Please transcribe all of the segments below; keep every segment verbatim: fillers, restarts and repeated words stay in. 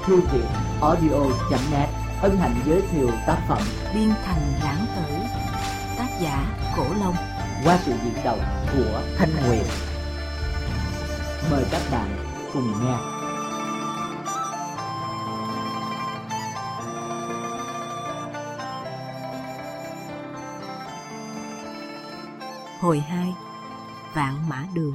thư viện audio chấm net hân hạnh giới thiệu tác phẩm Biên Thành Lãng Tử, tác giả Cổ Long, qua sự diễn đọc của Thanh Nguyệt. Mời các bạn cùng nghe. Hồi hai, Vạn Mã Đường.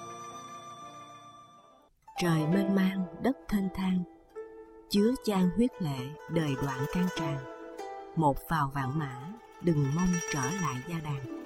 Trời mênh mang, đất thênh thang, chứa chan huyết lệ, đời đoạn can tràn. Một vào vạn mã, đừng mong trở lại gia đàn.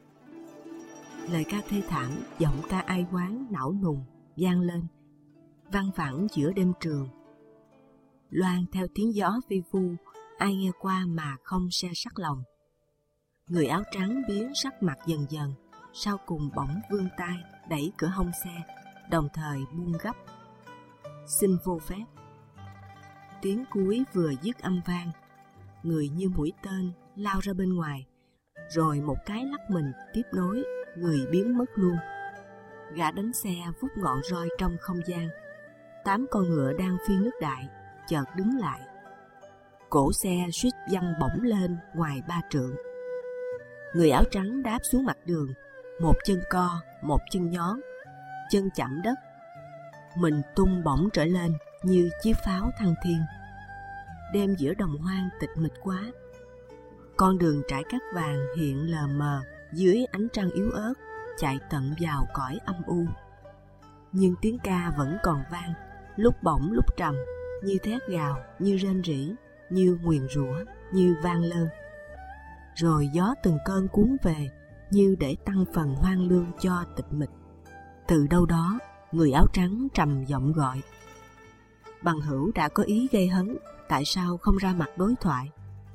Lời ca thê thảm, giọng ca ai oán não nùng vang lên, văng vẳng giữa đêm trường. Loan theo tiếng gió vi vu, ai nghe qua mà không se sắc lòng. Người áo trắng biến sắc mặt dần dần, sau cùng bỗng vươn tay đẩy cửa hông xe, đồng thời buông gấp. Xin vô phép. Tiếng cuối vừa dứt âm vang, người như mũi tên lao ra bên ngoài, rồi một cái lắc mình tiếp nối, người biến mất luôn. Gã đánh xe vút ngọn roi trong không gian. Tám con ngựa đang phi nước đại chợt đứng lại. Cổ xe suýt văng bổng lên ngoài ba trượng. Người áo trắng đáp xuống mặt đường, một chân co, một chân nhón, chân chạm đất. Mình tung bổng trở lên như chiếc pháo thăng thiên. Đêm giữa đồng hoang tịch mịch quá. Con đường trải cát vàng hiện lờ mờ dưới ánh trăng yếu ớt, chạy tận vào cõi âm u. Nhưng tiếng ca vẫn còn vang, lúc bổng lúc trầm, như thét gào, như rên rỉ, như nguyền rủa, như vang lơ. Rồi gió từng cơn cuốn về, như để tăng phần hoang lương cho tịch mịch. Từ đâu đó, người áo trắng trầm giọng gọi. Bằng hữu đã có ý gây hấn, tại sao không ra mặt đối thoại?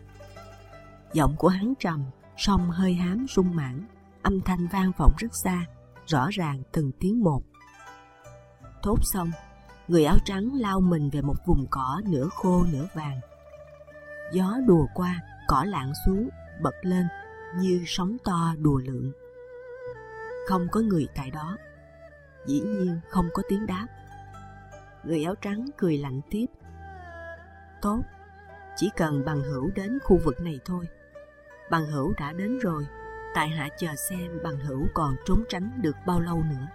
Giọng của hắn trầm, song hơi hám rung mãn, âm thanh vang vọng rất xa, rõ ràng từng tiếng một. Thốt xong, người áo trắng lao mình về một vùng cỏ nửa khô nửa vàng. Gió đùa qua, cỏ lạng xuống, bật lên như sóng to đùa lượn. Không có người tại đó, dĩ nhiên không có tiếng đáp. Người áo trắng cười lạnh tiếp. Tốt, chỉ cần bằng hữu đến khu vực này thôi. Bằng hữu đã đến rồi, tại hạ chờ xem bằng hữu còn trốn tránh được bao lâu nữa.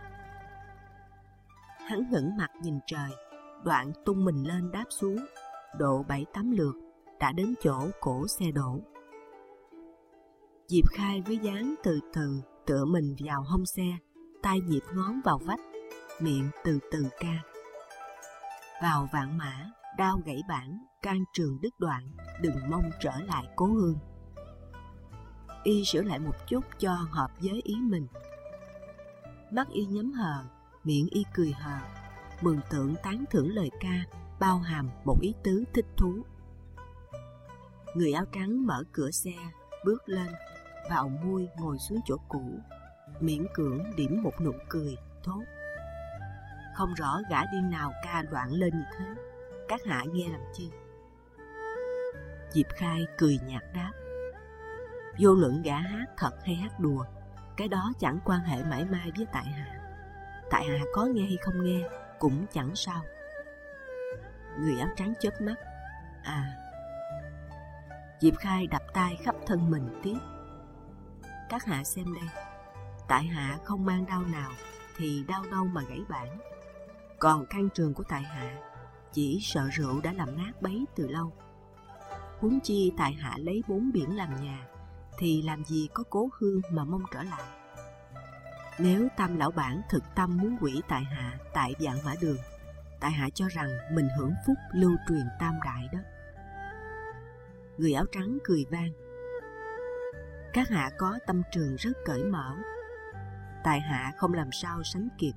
Hắn ngẩng mặt nhìn trời, đoạn tung mình lên đáp xuống, độ bảy tám lượt, đã đến chỗ cổ xe đổ. Diệp Khai với dáng từ từ tựa mình vào hông xe, tay nhịp ngón vào vách, miệng từ từ ca. Vào vạn mã, đao gãy bản, can trường đứt đoạn, đừng mong trở lại cố hương. Y sửa lại một chút cho hợp với ý mình. Mắt y nhắm hờ, miệng y cười hờ, mường tượng tán thưởng lời ca, bao hàm một ý tứ thích thú. Người áo trắng mở cửa xe, bước lên, vào mui ngồi xuống chỗ cũ, miễn cưỡng điểm một nụ cười, thốt. Không rõ gã điên nào ca loạn lên như thế, các hạ nghe làm chi? Diệp Khai cười nhạt đáp. Vô luận gã hát thật hay hát đùa, cái đó chẳng quan hệ mãi mai với tại hạ. Tại hạ có nghe hay không nghe cũng chẳng sao. Người áo trắng chớp mắt. À. Diệp Khai đập tay khắp thân mình tiếp. Các hạ xem đây, tại hạ không mang đao nào thì đao đâu mà gãy bản. Còn căn trường của tại hạ chỉ sợ rượu đã làm nát bấy từ lâu. Huống chi tại hạ lấy bốn biển làm nhà, thì làm gì có cố hương mà mong trở lại. Nếu Tam lão bản thực tâm muốn quỷ tại hạ tại Vạn Mã Đường, tại hạ cho rằng mình hưởng phúc lưu truyền tam đại đó. Người áo trắng cười vang. Các hạ có tâm trường rất cởi mở, tại hạ không làm sao sánh kịp.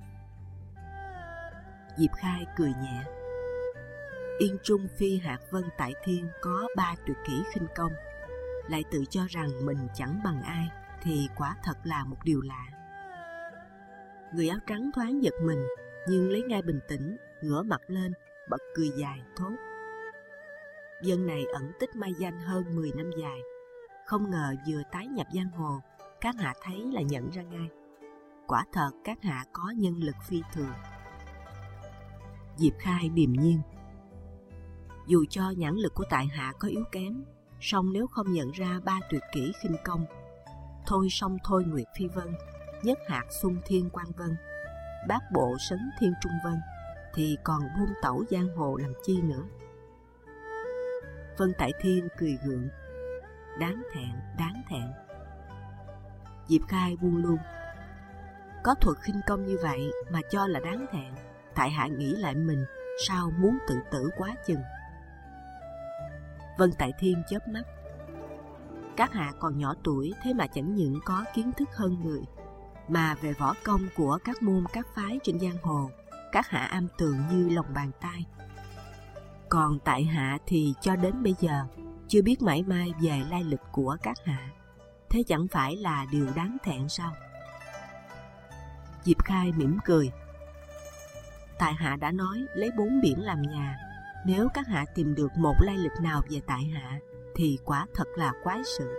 Diệp Khai cười nhẹ. Yên trung phi hạt vân tại thiên có ba tuyệt kỹ khinh công, lại tự cho rằng mình chẳng bằng ai, thì quả thật là một điều lạ. Người áo trắng thoáng giật mình, nhưng lấy ngay bình tĩnh, ngửa mặt lên, bật cười dài, thốt. Dân này ẩn tích mai danh hơn mười năm dài, không ngờ vừa tái nhập giang hồ, các hạ thấy là nhận ra ngay. Quả thật các hạ có nhân lực phi thường. Diệp Khai điềm nhiên. Dù cho nhãn lực của tại hạ có yếu kém, song nếu không nhận ra ba tuyệt kỹ khinh công, thôi song thôi nguyệt phi vân, nhất hạt xung thiên quang vân, bát bộ sấn thiên trung vân, thì còn buôn tẩu giang hồ làm chi nữa. Vân Tại Thiên cười gượng: đáng thẹn, đáng thẹn. Diệp Khai buông luôn: có thuật khinh công như vậy mà cho là đáng thẹn, tại hạ nghĩ lại mình sao muốn tự tử quá chừng. Vân Tại Thiên chớp mắt: các hạ còn nhỏ tuổi, thế mà chẳng những có kiến thức hơn người, mà về võ công của các môn các phái trên giang hồ, các hạ am tường như lòng bàn tay. Còn tại hạ thì cho đến bây giờ chưa biết mảy may về lai lịch của các hạ, thế chẳng phải là điều đáng thẹn sao? Diệp Khai mỉm cười: tại hạ đã nói lấy bốn biển làm nhà, nếu các hạ tìm được một lai lịch nào về tại hạ thì quả thật là quái sự.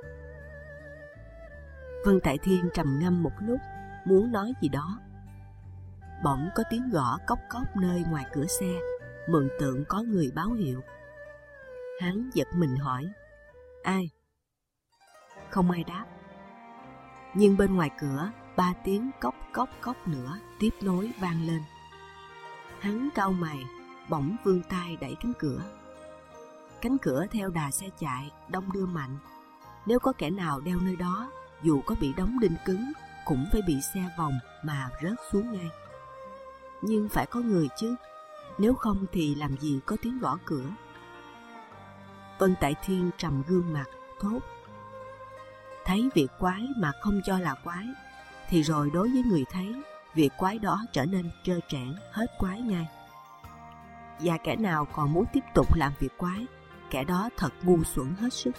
Vân Tại Thiên trầm ngâm một lúc, muốn nói gì đó. Bỗng có tiếng gõ cốc cốc nơi ngoài cửa xe, mường tượng có người báo hiệu. Hắn giật mình hỏi: ai? Không ai đáp. Nhưng bên ngoài cửa, ba tiếng cốc cốc cốc nữa tiếp nối vang lên. Hắn cau mày, bỗng vươn tay đẩy cánh cửa. Cánh cửa theo đà xe chạy đong đưa mạnh. Nếu có kẻ nào đeo nơi đó, dù có bị đóng đinh cứng cũng phải bị xe vòng mà rớt xuống ngay. Nhưng phải có người chứ, nếu không thì làm gì có tiếng gõ cửa. Vân Tại Thiên trầm gương mặt, thốt: thấy việc quái mà không cho là quái, thì rồi đối với người thấy, việc quái đó trở nên trơ trẽn, hết quái ngay. Và kẻ nào còn muốn tiếp tục làm việc quái, kẻ đó thật ngu xuẩn hết sức.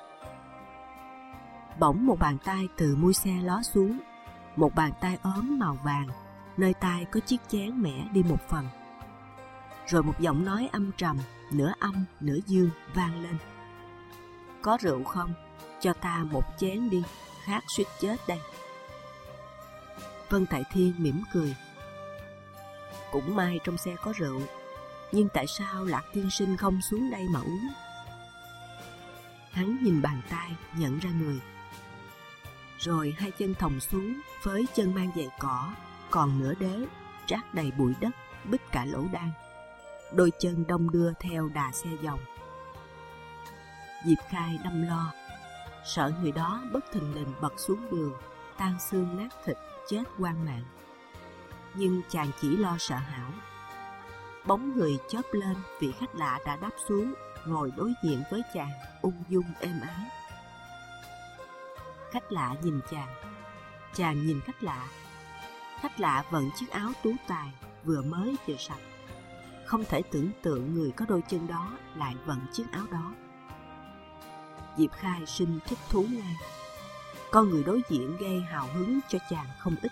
Bỗng một bàn tay từ mui xe ló xuống, một bàn tay ốm màu vàng, nơi tai có chiếc chén mẻ đi một phần. Rồi một giọng nói âm trầm, nửa âm nửa dương vang lên: có rượu không? Cho ta một chén đi, khát suýt chết đây. Vân Tại Thiên mỉm cười: cũng may trong xe có rượu, nhưng tại sao Lạc tiên sinh không xuống đây mà uống? Hắn nhìn bàn tay, nhận ra người. Rồi hai chân thòng xuống, với chân mang giày cỏ, còn nửa đế, trát đầy bụi đất, bít cả lỗ đan. Đôi chân đong đưa theo đà xe dòng. Diệp Khai đâm lo, sợ người đó bất thình lình bật xuống đường, tan xương nát thịt, chết oan mạng. Nhưng chàng chỉ lo sợ hãi. Bóng người chớp lên, vị khách lạ đã đáp xuống, ngồi đối diện với chàng, ung dung êm ái. Khách lạ nhìn chàng, chàng nhìn khách lạ. Khách lạ vận chiếc áo tú tài, vừa mới vừa sạch. Không thể tưởng tượng người có đôi chân đó lại vận chiếc áo đó. Diệp Khai sinh thích thú ngay. Con người đối diện gây hào hứng cho chàng không ít.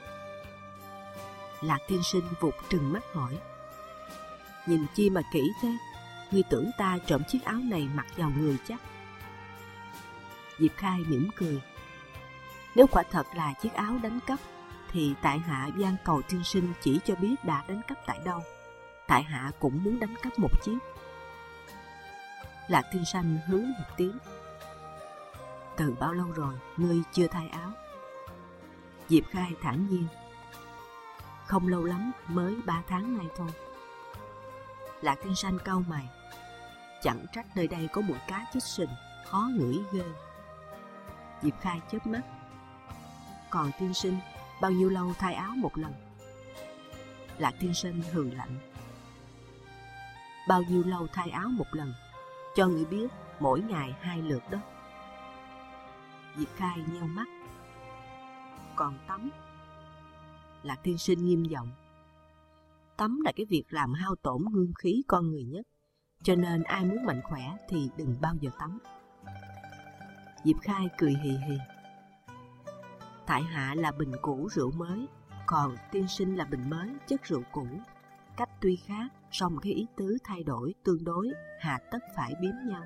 Lạc tiên sinh vụt trừng mắt hỏi: nhìn chi mà kỹ thế? Ngươi tưởng ta trộm chiếc áo này mặc vào người chắc? Diệp Khai mỉm cười: nếu quả thật là chiếc áo đánh cắp, thì tại hạ van cầu tiên sinh chỉ cho biết đã đánh cắp tại đâu. Tại hạ cũng muốn đánh cắp một chiếc. Lạc tiên sinh hứ một tiếng: từ bao lâu rồi ngươi chưa thay áo? Diệp Khai thản nhiên: không lâu lắm, mới ba tháng nay thôi. Lạc tiên sinh cau mày: chẳng trách nơi đây có mùi cá chết sình, khó ngửi ghê. Diệp Khai chớp mắt: còn tiên sinh, bao nhiêu lâu thay áo một lần? Lạc tiên sinh hừ lạnh: bao nhiêu lâu thay áo một lần? Cho người biết, mỗi ngày hai lượt đó. Diệp Khai nheo mắt: còn tắm? Lạc tiên sinh nghiêm giọng: tắm là cái việc làm hao tổn ngưng khí con người nhất, cho nên ai muốn mạnh khỏe thì đừng bao giờ tắm. Diệp Khai cười hì hì: tại hạ là bình cũ rượu mới, còn tiên sinh là bình mới chất rượu cũ. Cách tuy khác, song cái ý tứ thay đổi tương đối, hà tất phải biếm nhau.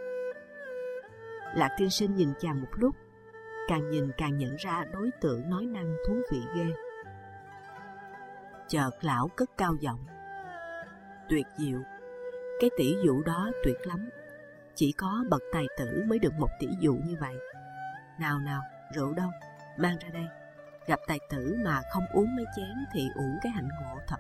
Lạc tiên sinh nhìn chàng một lúc, càng nhìn càng nhận ra đối tượng nói năng thú vị ghê. Chợt lão cất cao giọng: tuyệt diệu, Cái tỷ dụ đó tuyệt lắm. Chỉ có bậc tài tử mới được một tỷ dụ như vậy. Nào nào, rượu đâu? Mang ra đây. Gặp tài tử mà không uống mấy chén thì uổng cái hạnh ngộ thật.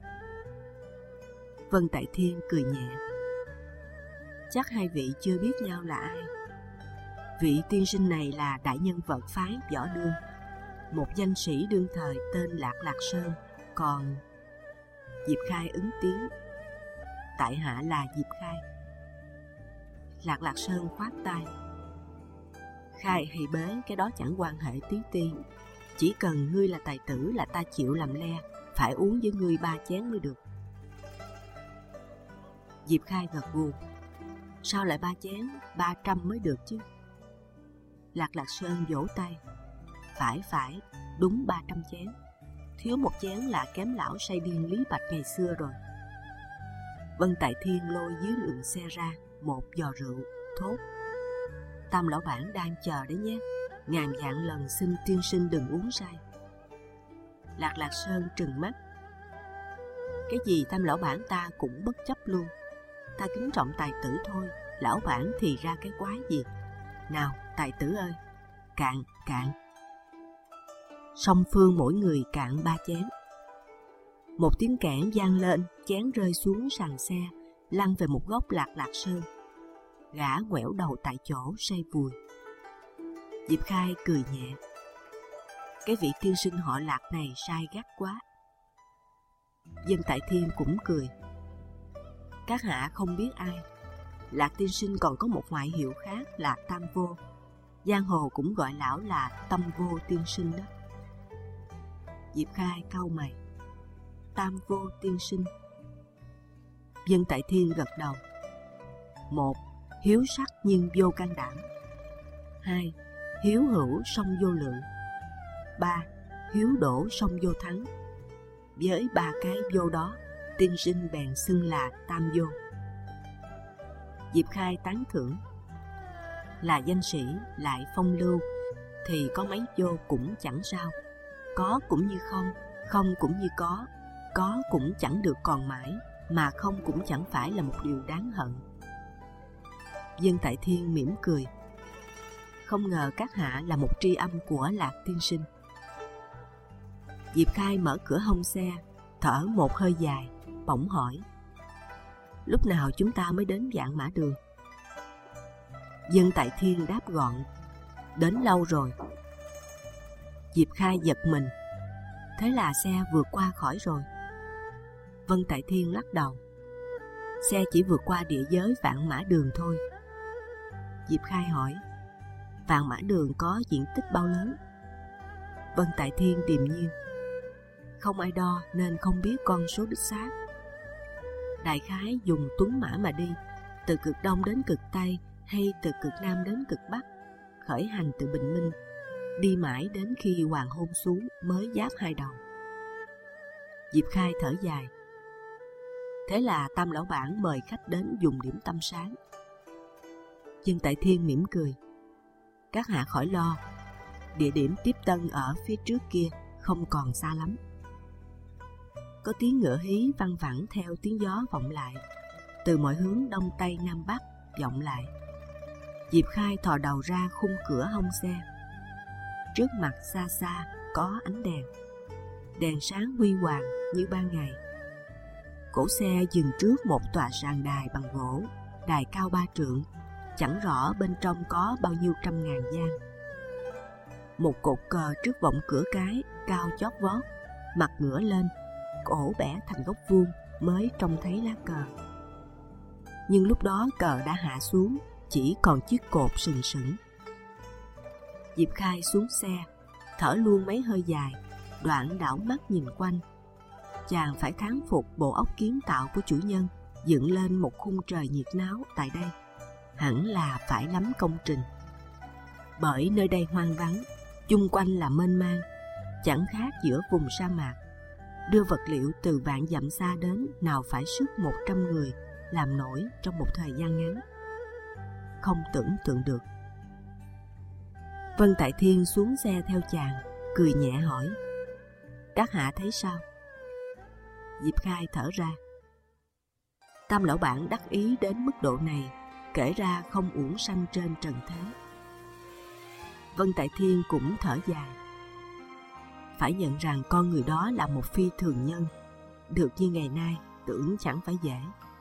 Vân Tại Thiên cười nhẹ. Chắc hai vị chưa biết nhau là ai. Vị tiên sinh này là đại nhân vật phái Võ Đương, một danh sĩ đương thời tên Lạc Lạc Sơn. Còn Diệp Khai ứng tiếng. Tại hạ là Diệp Khai. Lạc Lạc Sơn khoát tay. Khai hay bế cái đó chẳng quan hệ tí ti. Chỉ cần ngươi là tài tử là ta chịu làm le, phải uống với ngươi ba chén mới được. Diệp Khai gật gù. Sao lại ba chén? Ba trăm mới được chứ. Lạc Lạc Sơn vỗ tay. Phải phải, đúng ba trăm chén. Thiếu một chén là kém lão say điên Lý Bạch ngày xưa rồi. Vân Tại Thiên lôi dưới lượng xe ra một giò rượu, thốt. Tam lão bản đang chờ đấy nhé. Ngàn vạn lần xin tiên sinh đừng uống say. Lạc Lạc Sơn trừng mắt. Cái gì tam lão bản ta cũng bất chấp luôn. Ta kính trọng tài tử thôi, lão bản thì ra cái quái gì. Nào tài tử ơi, cạn cạn. Song phương mỗi người cạn ba chén. Một tiếng kẽn vang lên, chén rơi xuống sàn xe, lăn về một góc Lạc Lạc Sơn. Gã ngoẻo đầu tại chỗ say vùi. Diệp Khai cười nhẹ. Cái vị tiên sinh họ Lạc này sai gắt quá. Dân Tại Thiên cũng cười. Các hạ không biết ai. Lạc tiên sinh còn có một ngoại hiệu khác là Tam Vô. Giang hồ cũng gọi lão là Tâm Vô tiên sinh đó. Diệp Khai cau mày. Tam Vô tiên sinh. Dân Tại Thiên gật đầu. Một, hiếu sắc nhưng vô can đảm. Hai, hiếu hữu song vô lượng. Ba, hiếu đổ song vô thắng. Với ba cái vô đó, tiên sinh bèn xưng là Tam Vô. Diệp Khai tán thưởng. Là danh sĩ lại phong lưu thì có mấy vô cũng chẳng sao. Có cũng như không, không cũng như có. Có cũng chẳng được còn mãi, mà không cũng chẳng phải là một điều đáng hận. Dân Tại Thiên mỉm cười. Không ngờ các hạ là một tri âm của Lạc tiên sinh. Diệp Khai mở cửa hông xe, thở một hơi dài, bỗng hỏi. Lúc nào chúng ta mới đến Vạn Mã Đường? Dân Tại Thiên đáp gọn. Đến lâu rồi. Diệp Khai giật mình. Thế là xe vượt qua khỏi rồi. Vân Tại Thiên lắc đầu. Xe chỉ vượt qua địa giới Vạn Mã Đường thôi. Diệp Khai hỏi. Vạn Mã Đường có diện tích bao lớn? Vân Tại Thiên điềm nhiên. Không ai đo nên không biết con số đích xác. Đại khái dùng tuấn mã mà đi, từ cực đông đến cực tây hay từ cực nam đến cực bắc, khởi hành từ bình minh, đi mãi đến khi hoàng hôn xuống mới giáp hai đầu. Diệp Khai thở dài. Thế là Tam lão bản mời khách đến dùng điểm tâm sáng. Dân Tại Thiên mỉm cười. Các hạ khỏi lo, địa điểm tiếp tân ở phía trước kia, không còn xa lắm. Có tiếng ngựa hí văng vẳng theo tiếng gió vọng lại, từ mọi hướng đông tây nam bắc vọng lại. Diệp Khai thò đầu ra khung cửa hông xe. Trước mặt xa xa có ánh đèn, đèn sáng huy hoàng như ban ngày. Cổ xe dừng trước một tòa sàn đài bằng gỗ, đài cao ba trượng, chẳng rõ bên trong có bao nhiêu trăm ngàn gian. Một cột cờ trước vọng cửa cái, cao chót vót, mặt ngửa lên, cổ bẻ thành góc vuông mới trông thấy lá cờ. Nhưng lúc đó cờ đã hạ xuống, chỉ còn chiếc cột sừng sững. Diệp Khai xuống xe, thở luôn mấy hơi dài, đoạn đảo mắt nhìn quanh. Chàng phải thán phục bộ óc kiến tạo của chủ nhân, dựng lên một khung trời nhiệt náo tại đây. Hẳn là phải lắm công trình. Bởi nơi đây hoang vắng, chung quanh là mênh mang, chẳng khác giữa vùng sa mạc. Đưa vật liệu từ vạn dặm xa đến nào phải sức một trăm người làm nổi trong một thời gian ngắn. Không tưởng tượng được. Vân Tại Thiên xuống xe theo chàng, cười nhẹ hỏi. Các hạ thấy sao? Diệp Khai thở ra. Tam lão bản đắc ý đến mức độ này, kể ra không uổng sanh trên trần thế. Vân Tại Thiên cũng thở dài. Phải nhận rằng con người đó là một phi thường nhân, được như ngày nay tưởng chẳng phải dễ.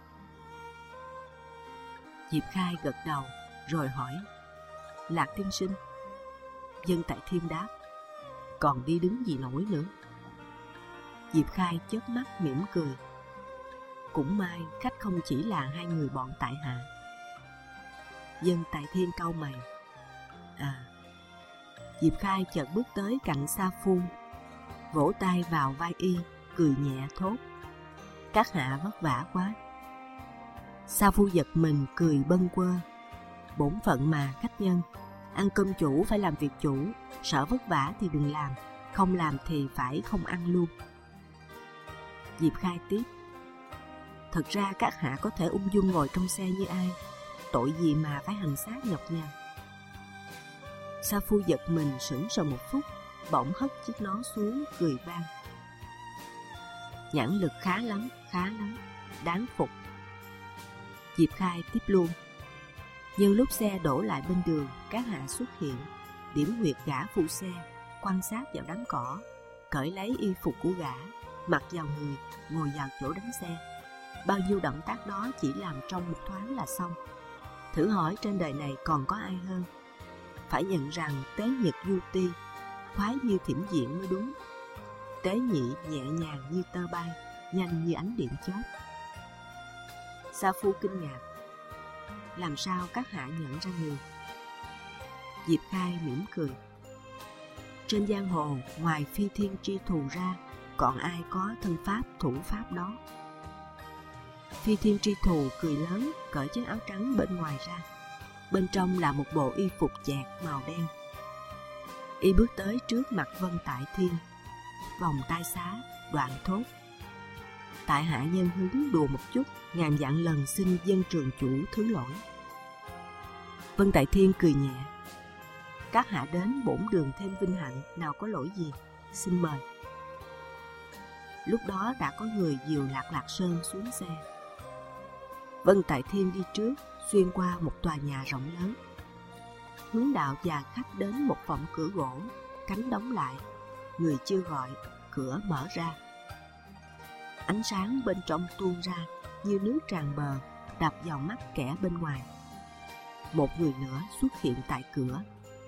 Diệp Khai gật đầu rồi hỏi: Lạc tiên sinh? Vân Tại Thiên đáp: Còn đi đứng gì nổi nữa. Diệp Khai chớp mắt mỉm cười. Cũng may khách không chỉ là hai người bọn tại hạ. Vân Tại Thiên cau mày. À. Diệp Khai chợt bước tới cạnh Sa Phu, vỗ tay vào vai y, cười nhẹ thốt: Các hạ vất vả quá. Sa Phu giật mình cười bâng quơ. Bổn phận mà khách nhân, ăn cơm chủ phải làm việc chủ, sợ vất vả thì đừng làm, không làm thì phải không ăn luôn. Diệp Khai tiếp: Thật ra các hạ có thể ung dung ngồi trong xe như ai, tội gì mà phải hành xác nhọc nhằn. Sa Phu giật mình sững sờ một phút, bỗng hất chiếc nón xuống cười vang: Nhãn lực khá lắm, khá lắm, đáng phục. Diệp Khai tiếp luôn: Nhưng lúc xe đổ lại bên đường, các hạ xuất hiện, điểm huyệt gã phụ xe, quan sát vào đám cỏ, cởi lấy y phục của gã, mặc vào người, ngồi vào chỗ đánh xe. Bao nhiêu động tác đó chỉ làm trong một thoáng là xong. Thử hỏi trên đời này còn có ai hơn. Phải nhận rằng tế nhật du ti, khoái như thiểm diện mới đúng. Tế nhị nhẹ nhàng như tơ bay, nhanh như ánh điện chớp. Sa Phu kinh ngạc: Làm sao các hạ nhận ra người? Diệp Khai mỉm cười: Trên giang hồ, ngoài phi thiên tri thù ra, còn ai có thân pháp thủ pháp đó? Phi thiên tri thù cười lớn, cởi chiếc áo trắng bên ngoài ra. Bên trong là một bộ y phục chẹt màu đen. Y bước tới trước mặt Vân Tại Thiên, vòng tay xá, đoạn thốt: Tại hạ nhân hứng đùa một chút, ngàn vạn lần xin dân trường chủ thứ lỗi. Vân Tại Thiên cười nhẹ: Các hạ đến bổn đường thêm vinh hạnh, nào có lỗi gì, xin mời. Lúc đó đã có người dìu Lạc Lạc Sơn xuống xe. Vân Tại Thiên đi trước, xuyên qua một tòa nhà rộng lớn, hướng đạo và khách đến một phòng cửa gỗ, cánh đóng lại, người chưa gọi, cửa mở ra. Ánh sáng bên trong tuôn ra như nước tràn bờ, đập vào mắt kẻ bên ngoài. Một người nữa xuất hiện tại cửa.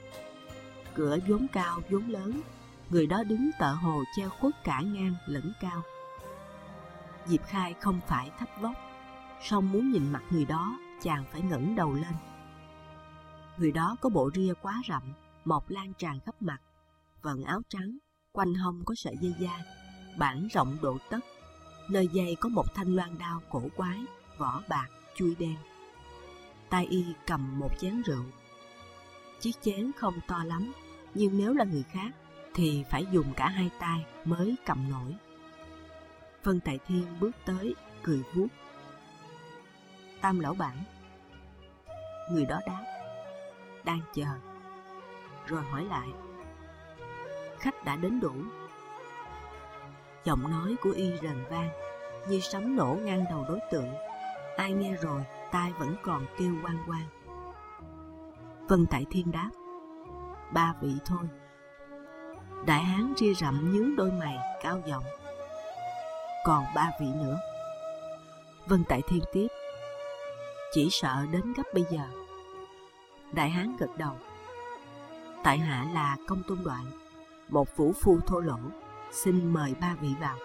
Cửa vốn cao vốn lớn, người đó đứng tợ hồ che khuất cả ngang lẫn cao. Diệp Khai không phải thấp vóc, song muốn nhìn mặt người đó, chàng phải ngẩng đầu lên. Người đó có bộ ria quá rậm, mọc lan tràn khắp mặt, vận áo trắng, quanh hông có sợi dây da, bản rộng độ tấc, nơi dây có một thanh loan đao cổ quái, vỏ bạc, chuôi đen. Tay y cầm một chén rượu. Chiếc chén không to lắm, nhưng nếu là người khác thì phải dùng cả hai tay mới cầm nổi. Vân Tại Thiên bước tới, cười vuốt: Tam lão bản. Người đó đáp: Đang chờ. Rồi hỏi lại: Khách đã đến đủ? Giọng nói của y rền vang như sấm nổ ngang đầu đối tượng. Ai nghe rồi, tai vẫn còn kêu oang oang. Vân Tại Thiên đáp: Ba vị thôi. Đại hán ria rậm nhướng đôi mày, cao giọng: Còn ba vị nữa. Vân Tại Thiên tiếp: Chỉ sợ đến gấp bây giờ. Đại hán gật đầu: Tại hạ là Công Tôn Đoạn, một vũ phu thô lỗ, xin mời ba vị vào.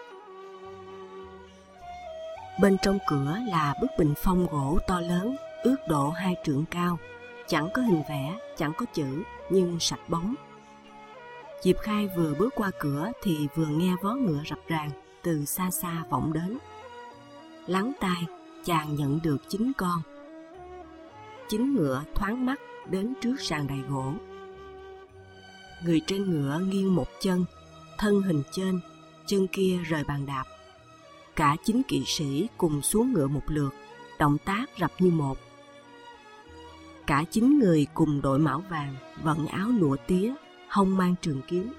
Bên trong cửa là bức bình phong gỗ to lớn, ước độ hai trượng cao, chẳng có hình vẽ, chẳng có chữ, nhưng sạch bóng. Diệp Khai vừa bước qua cửa thì vừa nghe vó ngựa rập ràng từ xa xa vọng đến. Lắng tai, chàng nhận được chín con. Chín ngựa thoáng mắt đến trước sàn đài gỗ. Người trên ngựa nghiêng một chân, thân hình trên, chân kia rời bàn đạp. Cả chín kỵ sĩ cùng xuống ngựa một lượt, động tác rập như một. Cả chín người cùng đội mão vàng, vận áo lụa tía, hông mang trường kiếm.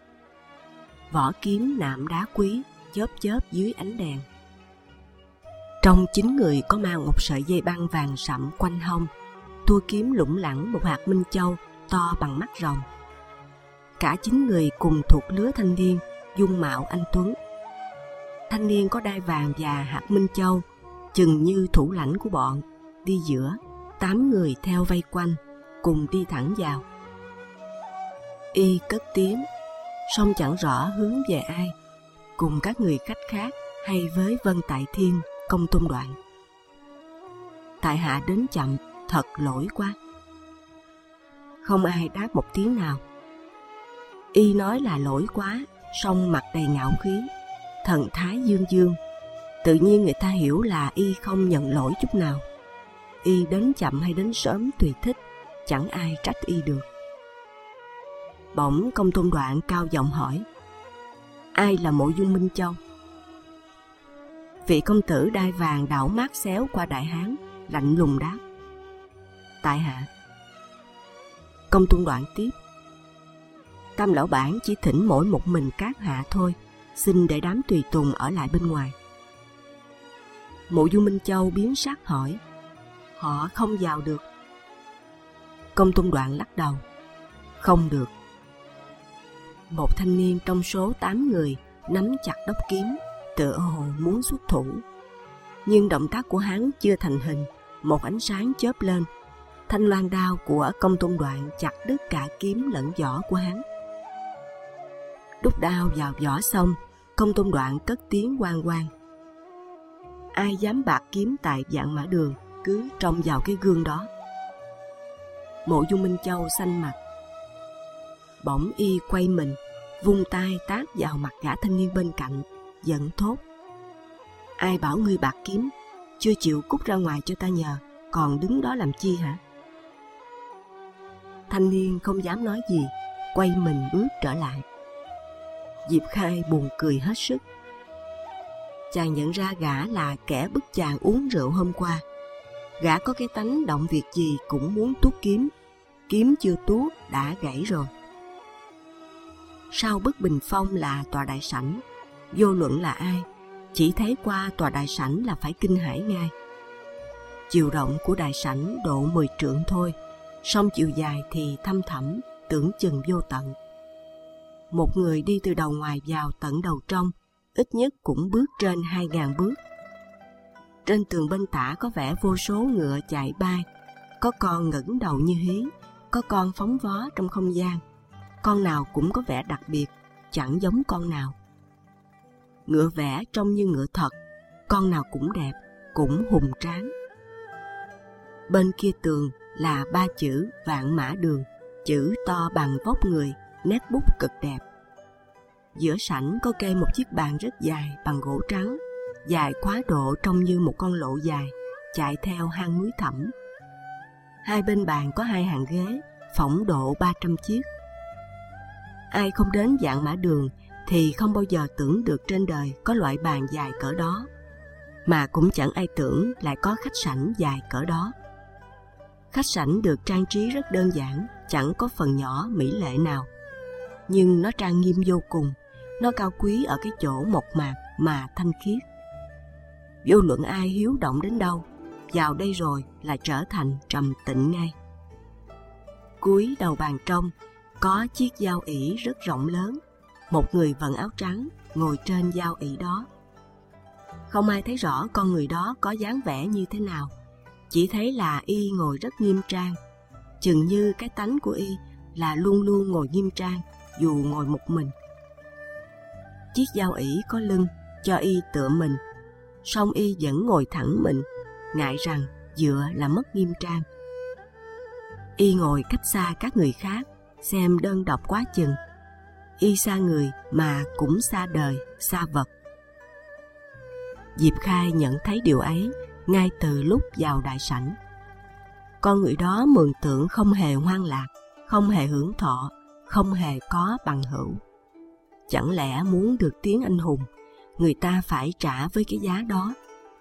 Vỏ kiếm nạm đá quý, chớp chớp dưới ánh đèn. Trong chín người có mang một sợi dây băng vàng sậm quanh hông, tua kiếm lủng lẳng một hạt minh châu to bằng mắt rồng. Cả chín người cùng thuộc lứa thanh niên, dung mạo anh tuấn. Thanh niên có đai vàng và hạt minh châu, chừng như thủ lãnh của bọn, đi giữa, tám người theo vây quanh, cùng đi thẳng vào. Y cất tiếng, song chẳng rõ hướng về ai, cùng các người khách khác hay với Vân Tại Thiên, Công Tôn Đoạn. Tại hạ đến chậm, thật lỗi quá. Không ai đáp một tiếng nào. Y nói là lỗi quá, song mặt đầy ngạo khí, thần thái dương dương. Tự nhiên người ta hiểu là Y không nhận lỗi chút nào. Y đến chậm hay đến sớm tùy thích, chẳng ai trách Y được. Bỗng Công Tôn Đoạn cao giọng hỏi: ai là Mộ Dung Minh Châu? Vị công tử đai vàng đảo mắt xéo qua đại hán, lạnh lùng đáp: tại hạ. Công Tôn Đoạn tiếp: Tam lão bản chỉ thỉnh mỗi một mình các hạ thôi, xin để đám tùy tùng ở lại bên ngoài. Mộ Dung Minh Châu biến sắc hỏi: họ không vào được? Công Tôn Đoạn lắc đầu: không được. Một thanh niên trong số tám người nắm chặt đốc kiếm, tựa hồ muốn xuất thủ. Nhưng động tác của hắn chưa thành hình, một ánh sáng chớp lên, thanh loan đao của Công Tôn Đoạn chặt đứt cả kiếm lẫn vỏ của hắn. Đút đao vào vỏ xong, Công Tôn Đoạn cất tiếng oang oang: ai dám bạc kiếm tại Vạn Mã Đường, cứ trông vào cái gương đó. Mộ Dung Minh Châu xanh mặt. Bỗng Y quay mình, vung tay tát vào mặt gã thanh niên bên cạnh, giận thốt: ai bảo ngươi bạc kiếm, chưa chịu cút ra ngoài cho ta nhờ, còn đứng đó làm chi hả? Thanh niên không dám nói gì, quay mình bước trở lại. Diệp Khai buồn cười hết sức. Chàng nhận ra gã là kẻ bức chàng uống rượu hôm qua. Gã có cái tánh động việc gì cũng muốn tuốt kiếm, kiếm chưa tuốt đã gãy rồi. Sau bức bình phong là tòa đại sảnh, vô luận là ai, chỉ thấy qua tòa đại sảnh là phải kinh hãi ngay. Chiều rộng của đại sảnh độ mười trượng thôi, song chiều dài thì thăm thẳm, tưởng chừng vô tận. Một người đi từ đầu ngoài vào tận đầu trong, ít nhất cũng bước trên hai ngàn bước. Trên tường bên tả có vẻ vô số ngựa chạy bay, có con ngẩng đầu như hí, có con phóng vó trong không gian. Con nào cũng có vẻ đặc biệt, chẳng giống con nào. Ngựa vẽ trông như ngựa thật, con nào cũng đẹp, cũng hùng tráng. Bên kia tường là ba chữ Vạn Mã Đường, chữ to bằng vóc người, nét bút cực đẹp. Giữa sảnh có kê một chiếc bàn rất dài bằng gỗ trắng, dài quá độ trông như một con lộ dài, chạy theo hang núi thẳm. Hai bên bàn có hai hàng ghế, phỏng độ ba trăm chiếc. Ai không đến Vạn Mã Đường thì không bao giờ tưởng được trên đời có loại bàn dài cỡ đó, mà cũng chẳng ai tưởng lại có khách sảnh dài cỡ đó. Khách sảnh được trang trí rất đơn giản, chẳng có phần nhỏ mỹ lệ nào, nhưng nó trang nghiêm vô cùng. Nó cao quý ở cái chỗ mộc mạc mà thanh khiết. Vô luận ai hiếu động đến đâu, vào đây rồi là trở thành trầm tĩnh ngay. Cuối đầu bàn trong có chiếc giao ỷ rất rộng lớn, một người vận áo trắng ngồi trên giao ỷ đó. Không ai thấy rõ con người đó có dáng vẻ như thế nào, chỉ thấy là Y ngồi rất nghiêm trang, chừng như cái tánh của Y là luôn luôn ngồi nghiêm trang dù ngồi một mình. Chiếc giao ỷ có lưng cho Y tựa mình, song Y vẫn ngồi thẳng mình, ngại rằng dựa là mất nghiêm trang. Y ngồi cách xa các người khác, xem đơn độc quá chừng. Y xa người mà cũng xa đời, xa vật. Diệp Khai nhận thấy điều ấy ngay từ lúc vào đại sảnh. Con người đó mường tượng không hề hoang lạc, không hề hưởng thọ, không hề có bằng hữu. Chẳng lẽ muốn được tiếng anh hùng, người ta phải trả với cái giá đó?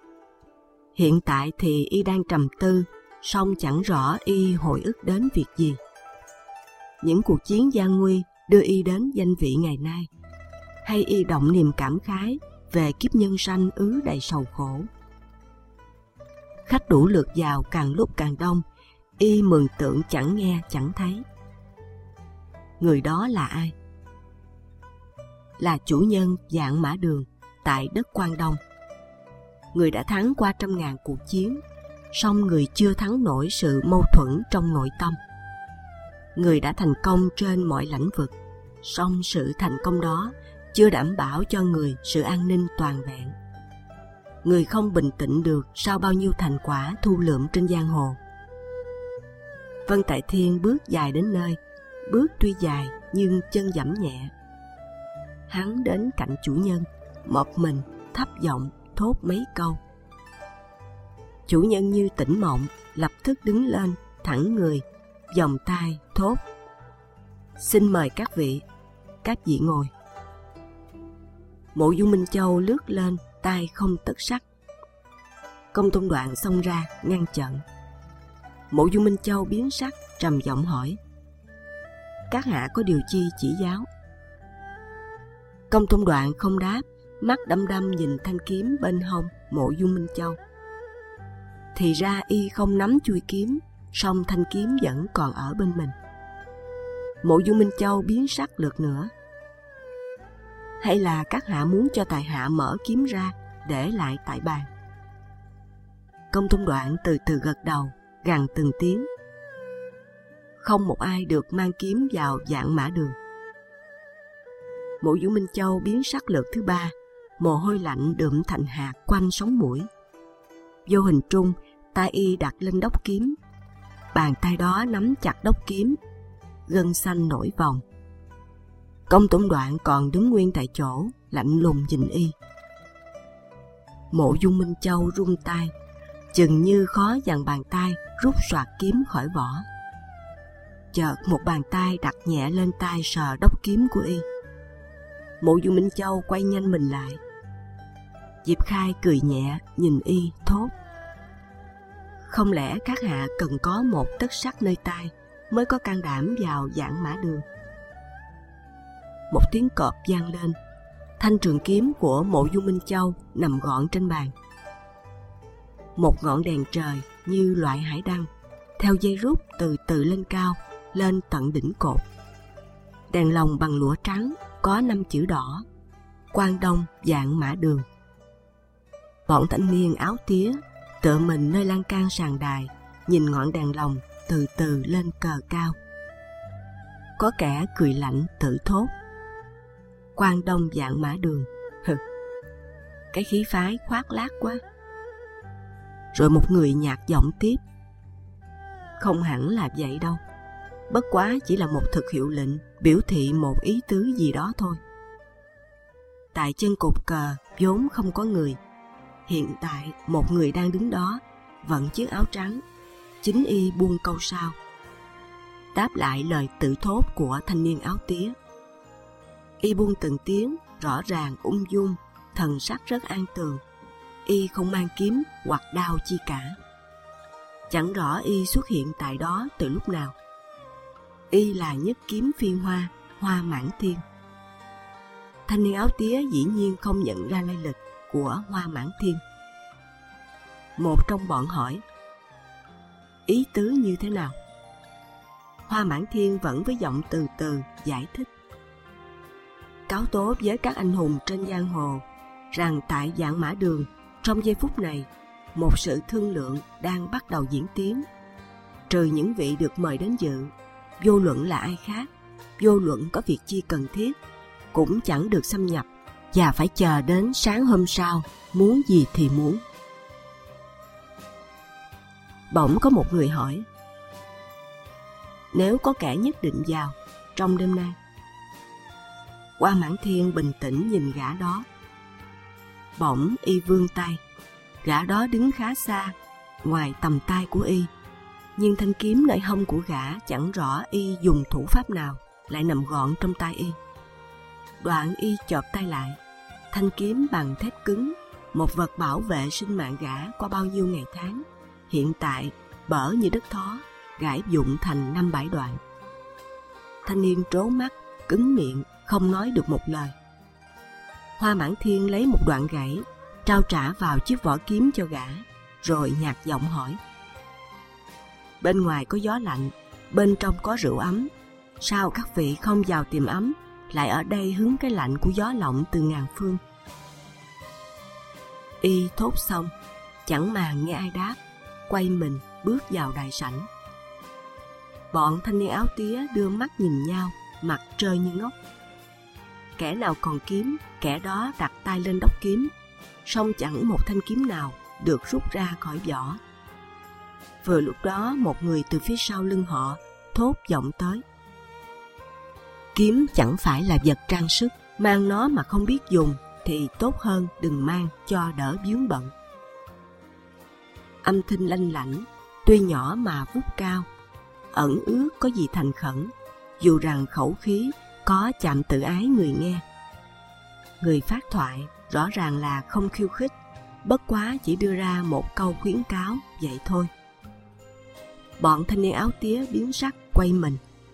Hiện tại thì Y đang trầm tư, song chẳng rõ Y hồi ức đến việc gì. Những cuộc chiến gian nguy đưa Y đến danh vị ngày nay, hay Y động niềm cảm khái về kiếp nhân sanh ứ đầy sầu khổ? Khách đủ lượt vào càng lúc càng đông, y mường tượng chẳng nghe chẳng thấy. Người đó là ai? Là chủ nhân Vạn Mã Đường tại đất Quan Đông. Người đã thắng qua trăm ngàn cuộc chiến, song người chưa thắng nổi sự mâu thuẫn trong nội tâm. Người đã thành công trên mọi lĩnh vực, song sự thành công đó chưa đảm bảo cho người sự an ninh toàn vẹn. Người không bình tĩnh được sau bao nhiêu thành quả thu lượm trên giang hồ. Vân Tại Thiên bước dài đến nơi, bước tuy dài nhưng chân dẫm nhẹ. Hắn đến cạnh chủ nhân, một mình thấp giọng thốt mấy câu. Chủ nhân như tỉnh mộng, lập tức đứng lên, thẳng người, vòng tay thốt: Xin mời các vị, các vị ngồi. Mộ Dung Minh Châu lướt lên, tay không tất sắt. Công Tôn Đoạn xông ra ngăn chặn. Mộ Dung Minh Châu biến sắc, trầm giọng hỏi: Các hạ có điều chi chỉ giáo? Công Tôn Đoạn không đáp, mắt đăm đăm nhìn thanh kiếm bên hông Mộ Dung Minh Châu. Thì ra y không nắm chuôi kiếm, song thanh kiếm vẫn còn ở bên mình. Mộ Dung Minh Châu biến sắc lượt nữa. Hay là các hạ muốn cho tài hạ mở kiếm ra, để lại tại bàn? Công Tôn Đoạn từ từ gật đầu, gằn từng tiếng: Không một ai được mang kiếm vào Vạn Mã Đường. Mộ Dung Minh Châu biến sắc lượt thứ ba, mồ hôi lạnh đượm thành hạt quanh sống mũi. Vô hình trung, tay y đặt lên đốc kiếm, bàn tay đó nắm chặt đốc kiếm, gân xanh nổi vòng. Công Tôn Đoạn còn đứng nguyên tại chỗ, lạnh lùng nhìn y. Mộ Dung Minh Châu run tay, chừng như khó dằn bàn tay rút soạt kiếm khỏi vỏ. Chợt một bàn tay đặt nhẹ lên tay sờ đốc kiếm của y. Mộ Dung Minh Châu quay nhanh mình lại. Diệp Khai cười nhẹ nhìn y thốt: Không lẽ các hạ cần có một tấc sắt nơi tay mới có can đảm vào Vạn Mã Đường? Một tiếng cọp vang lên, thanh trường kiếm của Mộ Dung Minh Châu nằm gọn trên bàn. Một ngọn đèn trời như loại hải đăng theo dây rút từ từ lên cao, lên tận đỉnh cột. Đèn lồng bằng lụa trắng có năm chữ đỏ: Quan Đông Vạn Mã Đường. Bọn thanh niên áo tía tựa mình nơi lan can sàn đài, nhìn ngọn đèn lồng từ từ lên cờ cao. Có kẻ cười lạnh tự thốt: Quan Đông Vạn Mã Đường, hừ, cái khí phái khoác lác quá. Rồi một người nhạt giọng tiếp: Không hẳn là vậy đâu, bất quá chỉ là một thực hiệu lệnh biểu thị một ý tứ gì đó thôi. Tại chân cột cờ vốn không có người, hiện tại một người đang đứng đó, vận chiếc áo trắng. Chính y buông câu sau, đáp lại lời tự thốt của thanh niên áo tía. Y buông từng tiếng, rõ ràng ung dung, thần sắc rất an tường. Y không mang kiếm hoặc đao chi cả. Chẳng rõ y xuất hiện tại đó từ lúc nào. Y là nhất kiếm phiên hoa, Hoa Mãn Thiên. Thanh niên áo tía dĩ nhiên không nhận ra lai lịch của Hoa Mãn Thiên. Một trong bọn hỏi: Ý tứ như thế nào? Hoa Mãn Thiên vẫn với giọng từ từ giải thích: Cáo tố với các anh hùng trên giang hồ rằng tại Vạn Mã Đường, trong giây phút này, một sự thương lượng đang bắt đầu diễn tiến. Trừ những vị được mời đến dự, vô luận là ai khác, vô luận có việc chi cần thiết, cũng chẳng được xâm nhập, và phải chờ đến sáng hôm sau, muốn gì thì muốn. Bỗng có một người hỏi: Nếu có kẻ nhất định vào trong đêm nay? Hoa Mãn Thiên bình tĩnh nhìn gã đó. Bỗng y vươn tay. Gã đó đứng khá xa, ngoài tầm tay của y, nhưng thanh kiếm nơi hông của gã chẳng rõ y dùng thủ pháp nào, lại nằm gọn trong tay y. Đoạn y chộp tay lại. Thanh kiếm bằng thép cứng, một vật bảo vệ sinh mạng gã qua bao nhiêu ngày tháng, hiện tại bở như đất thó, gãy vụn thành năm bảy đoạn. Thanh niên trố mắt, cứng miệng, không nói được một lời. Hoa Mãn Thiên lấy một đoạn gãy, trao trả vào chiếc vỏ kiếm cho gã, rồi nhạt giọng hỏi: Bên ngoài có gió lạnh, bên trong có rượu ấm, sao các vị không vào tìm ấm, lại ở đây hứng cái lạnh của gió lộng từ ngàn phương? Y thốt xong, chẳng màng nghe ai đáp, quay mình bước vào đại sảnh. Bọn thanh niên áo tía đưa mắt nhìn nhau, mặt trơ như ngốc. Kẻ nào còn kiếm, kẻ đó đặt tay lên đốc kiếm, song chẳng một thanh kiếm nào được rút ra khỏi vỏ. Vừa lúc đó một người từ phía sau lưng họ thốt giọng tới: Kiếm chẳng phải là vật trang sức, mang nó mà không biết dùng thì tốt hơn đừng mang cho đỡ vướng bận. Âm thanh lanh lảnh, tuy nhỏ mà vút cao, ẩn ước có gì thành khẩn, dù rằng khẩu khí có chạm tự ái người nghe. Người phát thoại rõ ràng là không khiêu khích, bất quá chỉ đưa ra một câu khuyến cáo vậy thôi. Bọn thanh niên áo tía biến sắc quay mình.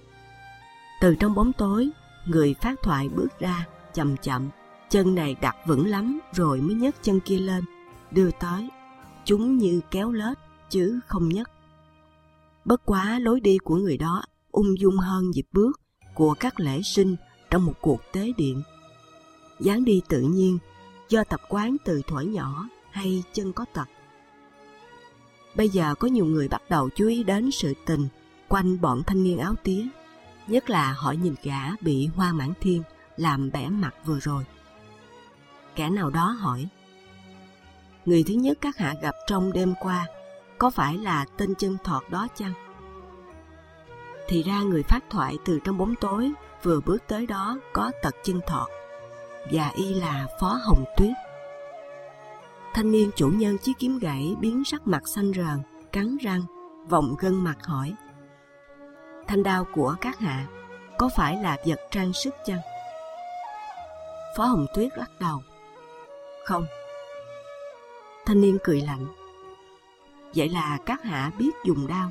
Từ trong bóng tối, người phát thoại bước ra chậm chậm, chân này đặt vững lắm rồi mới nhấc chân kia lên, đưa tới. Chúng như kéo lết chứ không nhấc. Bất quá lối đi của người đó ung dung hơn nhịp bước của các lễ sinh trong một cuộc tế điện. Dáng đi tự nhiên, do tập quán từ thuở nhỏ hay chân có tật. Bây giờ có nhiều người bắt đầu chú ý đến sự tình quanh bọn thanh niên áo tía, nhất là họ nhìn gã bị Hoa Mãn Thiên làm bẽ mặt vừa rồi. Kẻ nào đó hỏi: Người thứ nhất các hạ gặp trong đêm qua có phải là tên chân thọt đó chăng? Thì ra người phát thoại từ trong bóng tối vừa bước tới đó có tật chân thọt, và y là Phó Hồng Tuyết. Thanh niên chủ nhân chiếc kiếm gãy biến sắc mặt xanh rờn, cắn răng, vòng gân mặt hỏi: Thanh đao của các hạ có phải là vật trang sức chăng? Phó Hồng Tuyết lắc đầu: Không. Thanh niên cười lạnh: Vậy là các hạ biết dùng đao?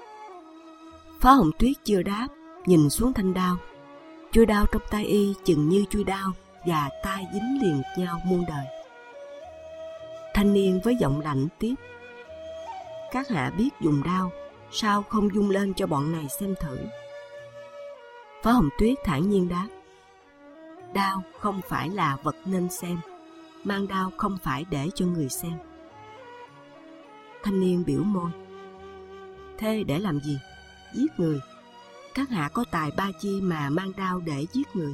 Phó Hồng Tuyết chưa đáp, nhìn xuống thanh đao. Chuôi đao trong tay y chừng như chuôi đao và tay dính liền nhau muôn đời. Thanh niên với giọng lạnh tiếp: Các hạ biết dùng đao, sao không dung lên cho bọn này xem thử? Phó Hồng Tuyết thản nhiên đáp: Đao không phải là vật nên xem, mang đao không phải để cho người xem. Thanh niên biểu môi: Thế để làm gì? Giết người. Các hạ có tài ba chi mà mang đao để giết người?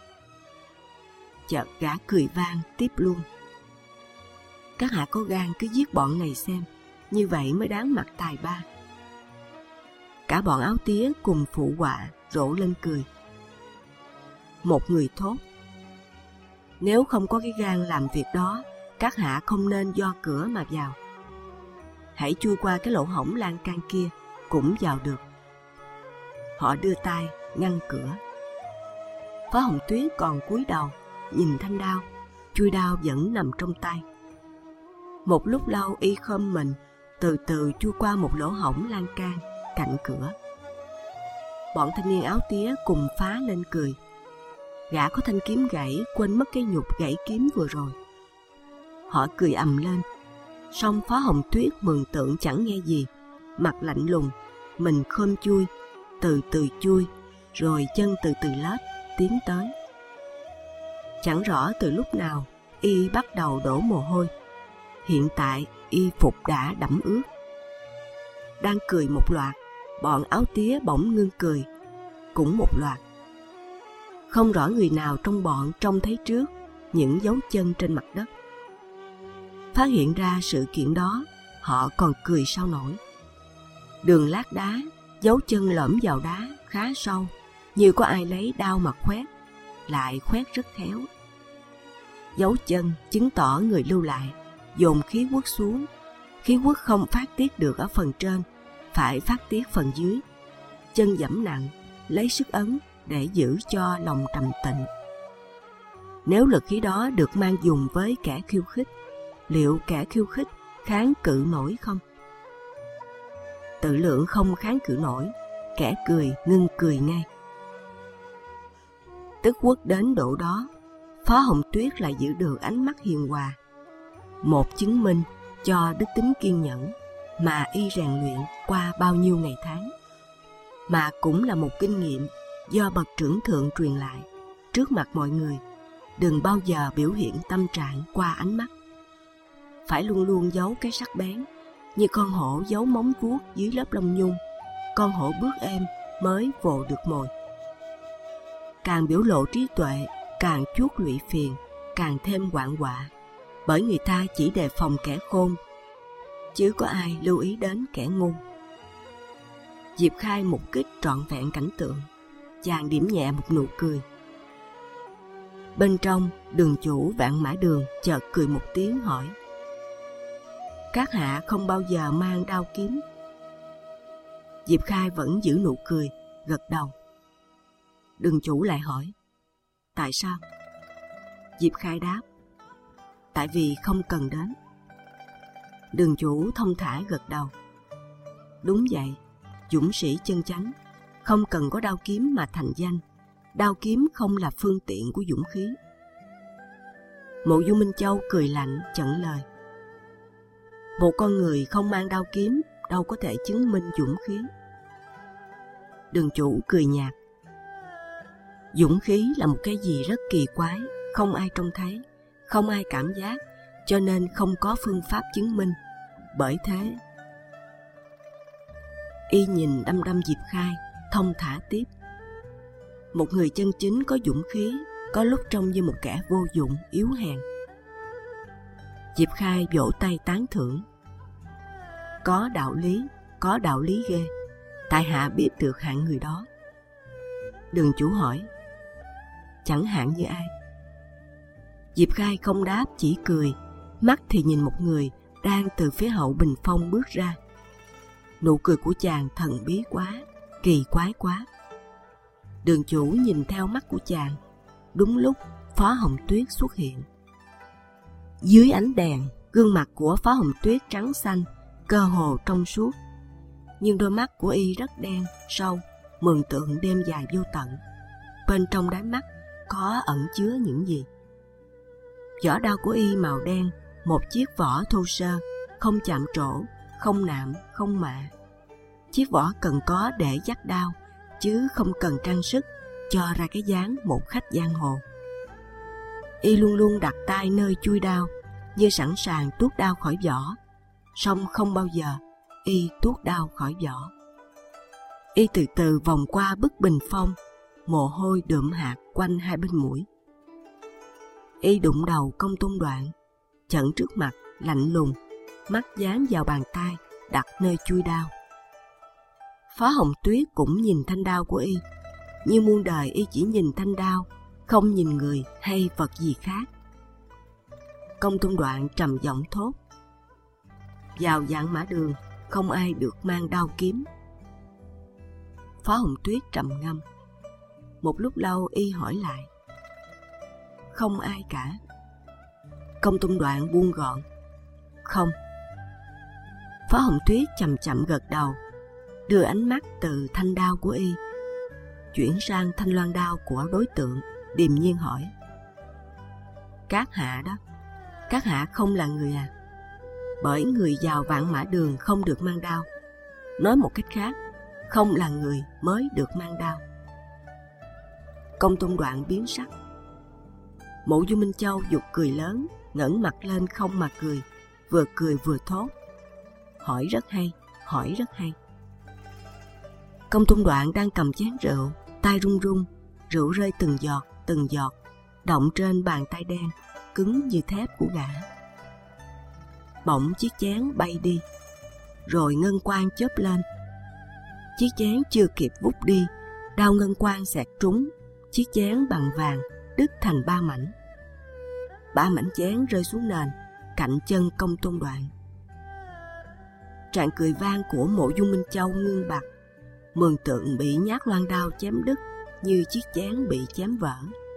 Chợt gã cười vang tiếp luôn: Các hạ có gan cứ giết bọn này xem, như vậy mới đáng mặt tài ba. Cả bọn áo tía cùng phụ họa rộ lên cười. Một người thốt: Nếu không có cái gan làm việc đó, các hạ không nên do cửa mà vào. Hãy chui qua cái lỗ hổng lan can kia cũng vào được. Họ đưa tay ngăn cửa. Phó Hồng Tuyết còn cúi đầu nhìn thanh đao, chuôi đao vẫn nằm trong tay. Một lúc lâu y khom mình, từ từ chui qua một lỗ hổng lan can cạnh cửa. Bọn thanh niên áo tía cùng phá lên cười. Gã có thanh kiếm gãy quên mất cái nhục gãy kiếm vừa rồi. Họ cười ầm lên, song Phó Hồng Tuyết mường tượng chẳng nghe gì, mặt lạnh lùng, mình khom chui, từ từ chui, rồi chân từ từ lết tiến tới. Chẳng rõ từ lúc nào y bắt đầu đổ mồ hôi. Hiện tại y phục đã đẫm ướt. Đang cười một loạt, bọn áo tía bỗng ngưng cười, cũng một loạt. Không rõ người nào trong bọn trông thấy trước những dấu chân trên mặt đất. Phát hiện ra sự kiện đó, họ còn cười sao nổi. Đường lát đá, dấu chân lõm vào đá khá sâu, như có ai lấy đao mà khoét, lại khoét rất khéo. Dấu chân chứng tỏ người lưu lại dồn khí quất xuống. Khí quất không phát tiết được ở phần trên, phải phát tiết phần dưới. Chân giẫm nặng, lấy sức ấn để giữ cho lòng trầm tịnh. Nếu lực khí đó được mang dùng với kẻ khiêu khích, liệu kẻ khiêu khích kháng cự nổi không? Tự lượng không kháng cự nổi, kẻ cười ngưng cười ngay. Tức quất đến độ đó, Phó Hồng Tuyết lại giữ được ánh mắt hiền hòa. Một chứng minh cho đức tính kiên nhẫn mà y rèn luyện qua bao nhiêu ngày tháng, mà cũng là một kinh nghiệm do bậc trưởng thượng truyền lại. Trước mặt mọi người, đừng bao giờ biểu hiện tâm trạng qua ánh mắt. Phải luôn luôn giấu cái sắc bén, như con hổ giấu móng vuốt dưới lớp lông nhung. Con hổ bước êm mới vồ được mồi. Càng biểu lộ trí tuệ, càng chuốc lụy phiền, càng thêm hoạn họa, bởi người ta chỉ đề phòng kẻ khôn, chứ có ai lưu ý đến kẻ ngu. Diệp Khai mục kích trọn vẹn cảnh tượng, chàng điểm nhẹ một nụ cười. Bên trong, đường chủ Vạn Mã Đường chợt cười một tiếng hỏi: các hạ không bao giờ mang đao kiếm? Diệp Khai vẫn giữ nụ cười, gật đầu. Đường chủ lại hỏi: tại sao? Diệp Khai đáp: tại vì không cần đến. Đường chủ thông thả gật đầu. Đúng vậy, dũng sĩ chân chánh không cần có đao kiếm mà thành danh. Đao kiếm không là phương tiện của dũng khí. Mộ Dung Minh Châu cười lạnh chặn lời: một con người không mang đao kiếm đâu có thể chứng minh dũng khí. Đường chủ cười nhạt: dũng khí là một cái gì rất kỳ quái, không ai trông thấy, không ai cảm giác, cho nên không có phương pháp chứng minh. Bởi thế, y nhìn đăm đăm Diệp Khai, thông thả tiếp: một người chân chính có dũng khí, có lúc trông như một kẻ vô dụng, yếu hèn. Diệp Khai vỗ tay tán thưởng: có đạo lý, có đạo lý ghê. Tại hạ biết được hạng người đó. Đường chủ hỏi: chẳng hạn như ai? Diệp Khai không đáp, chỉ cười, mắt thì nhìn một người đang từ phía hậu bình phong bước ra. Nụ cười của chàng thần bí quá, kỳ quái quá. Đường chủ nhìn theo mắt của chàng. Đúng lúc Phó Hồng Tuyết xuất hiện. Dưới ánh đèn, gương mặt của Phó Hồng Tuyết trắng xanh, cơ hồ trong suốt, nhưng đôi mắt của y rất đen, sâu, mường tượng đêm dài vô tận. Bên trong đáy mắt có ẩn chứa những gì? Vỏ đao của y màu đen, một chiếc vỏ thô sơ, không chạm trổ, không nạm, không mạ. Chiếc vỏ cần có để dắt đao, chứ không cần trang sức, cho ra cái dáng một khách giang hồ. Y luôn luôn đặt tay nơi chui đao, như sẵn sàng tuốt đao khỏi vỏ, song không bao giờ y tuốt đao khỏi vỏ. Y từ từ vòng qua bức bình phong, mồ hôi đượm hạt quanh hai bên mũi. Y đụng đầu Công Tôn Đoạn, chận trước mặt lạnh lùng, mắt dán vào bàn tay đặt nơi chui đao. Phó Hồng Tuyết cũng nhìn thanh đao của y, như muôn đời y chỉ nhìn thanh đao, không nhìn người hay vật gì khác. Công Tôn Đoạn trầm giọng thốt: vào Vạn Mã Đường không ai được mang đao kiếm. Phó Hồng Tuyết trầm ngâm. Một lúc lâu y hỏi lại: không ai cả? Công Tôn Đoạn buông gọn: không. Phó Hồng Tuyết chậm chậm gật đầu, đưa ánh mắt từ thanh đao của y chuyển sang thanh loan đao của đối tượng, điềm nhiên hỏi: các hạ đó, các hạ không là người à? Bởi người vào Vạn Mã Đường không được mang đao. Nói một cách khác, không là người mới được mang đao. Công Tôn Đoạn biến sắc. Mộ Dung Minh Châu giục cười lớn, ngẩng mặt lên không mà cười, vừa cười vừa thốt: hỏi rất hay, hỏi rất hay. Công Tôn Đoạn đang cầm chén rượu, tay run run, rượu rơi từng giọt từng giọt, động trên bàn tay đen cứng như thép của gã. Bỗng chiếc chén bay đi, rồi ngân quang chớp lên. Chiếc chén chưa kịp vút đi, đao ngân quang xẹt trúng chiếc chén bằng vàng, đứt thành ba mảnh. Ba mảnh chén rơi xuống nền cạnh chân Công Tôn Đoạn. Tràng cười vang của Mộ Dung Minh Châu ngưng bặt, mường tượng bị nhát loan đao chém đứt như chiếc chén bị chém vỡ.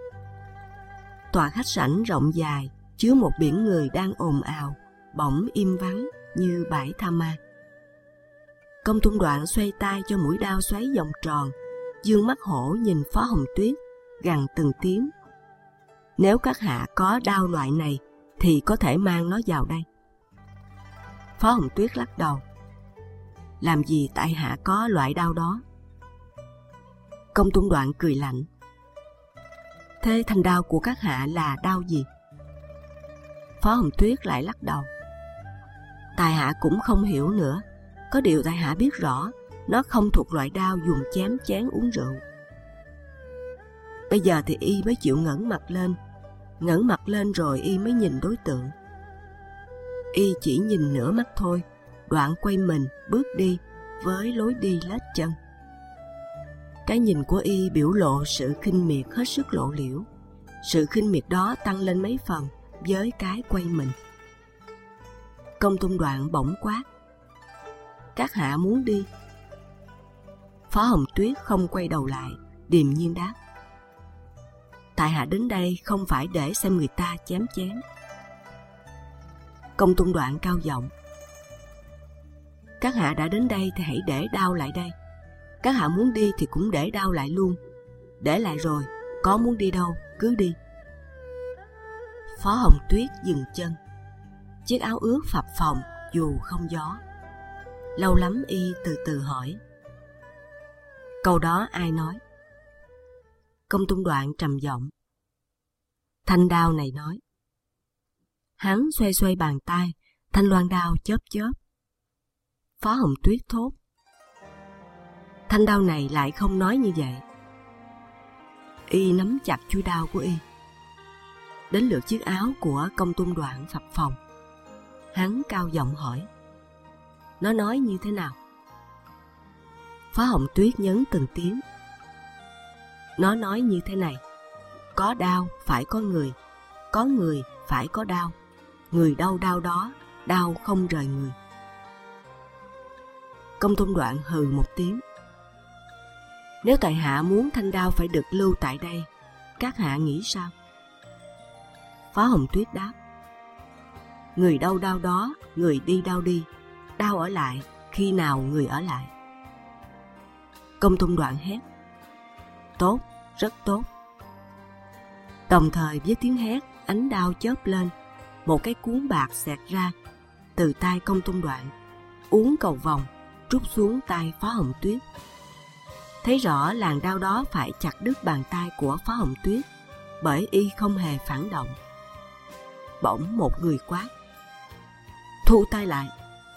Tòa khách sảnh rộng dài chứa một biển người đang ồn ào, bỗng im vắng như bãi tha ma. Công Tôn Đoạn xoay tay cho mũi đao xoáy vòng tròn, dương mắt hổ nhìn Phó Hồng Tuyết, gằn từng tiếng: nếu các hạ có đao loại này thì có thể mang nó vào đây. Phó Hồng Tuyết lắc đầu. Làm gì tại hạ có loại đao đó. Công Tôn Đoạn cười lạnh. Thế thanh đao của các hạ là đao gì? Phó Hồng Tuyết lại lắc đầu. Tại hạ cũng không hiểu nữa. Có điều tại hạ biết rõ nó không thuộc loại đao dùng chém chén uống rượu. Bây giờ thì y mới chịu ngẩng mặt lên. Ngẩng mặt lên rồi y mới nhìn đối tượng. Y chỉ nhìn nửa mắt thôi, đoạn quay mình bước đi với lối đi lết chân. Cái nhìn của y biểu lộ sự khinh miệt hết sức lộ liễu. Sự khinh miệt đó tăng lên mấy phần với cái quay mình. Công Tôn Đoạn bỗng quát. Các hạ muốn đi? Phó Hồng Tuyết không quay đầu lại, điềm nhiên đáp. Tại hạ đến đây không phải để xem người ta chém chém. Công Tôn Đoạn cao giọng. Các hạ đã đến đây thì hãy để đao lại đây. Các hạ muốn đi thì cũng để đao lại luôn. Để lại rồi, có muốn đi đâu cứ đi. Phó Hồng Tuyết dừng chân. Chiếc áo ướt phập phồng dù không gió. Lâu lắm y từ từ hỏi. Câu đó ai nói? Công Tôn Đoạn trầm giọng. Thanh đao này nói. Hắn xoay xoay bàn tay, thanh loan đao chớp chớp. Phó Hồng Tuyết thốt. Thanh đao này lại không nói như vậy. Y nắm chặt chuôi đao của y. Đến lượt chiếc áo của Công Tôn Đoạn phập phồng. Hắn cao giọng hỏi. Nó nói như thế nào? Phó Hồng Tuyết nhấn từng tiếng. Nó nói như thế này. Có đao phải có người. Có người phải có đao. Người đâu đao đó, đao không rời người. Công Tôn Đoạn hừ một tiếng. Nếu tại hạ muốn thanh đao phải được lưu tại đây, các hạ nghĩ sao? Phó Hồng Tuyết đáp. Người đâu đao đó, người đi đao đi. Đao ở lại, khi nào người ở lại. Công Tôn Đoạn hét. Tốt, rất tốt. Đồng thời với tiếng hét, ánh đao chớp lên. Một cái cuốn bạc xẹt ra từ tay Công Tôn Đoạn, uốn cầu vòng trút xuống tay Phó Hồng Tuyết. Thấy rõ làn đao đó phải chặt đứt bàn tay của Phó Hồng Tuyết, bởi y không hề phản động. Bỗng một người quát. Thu tay lại.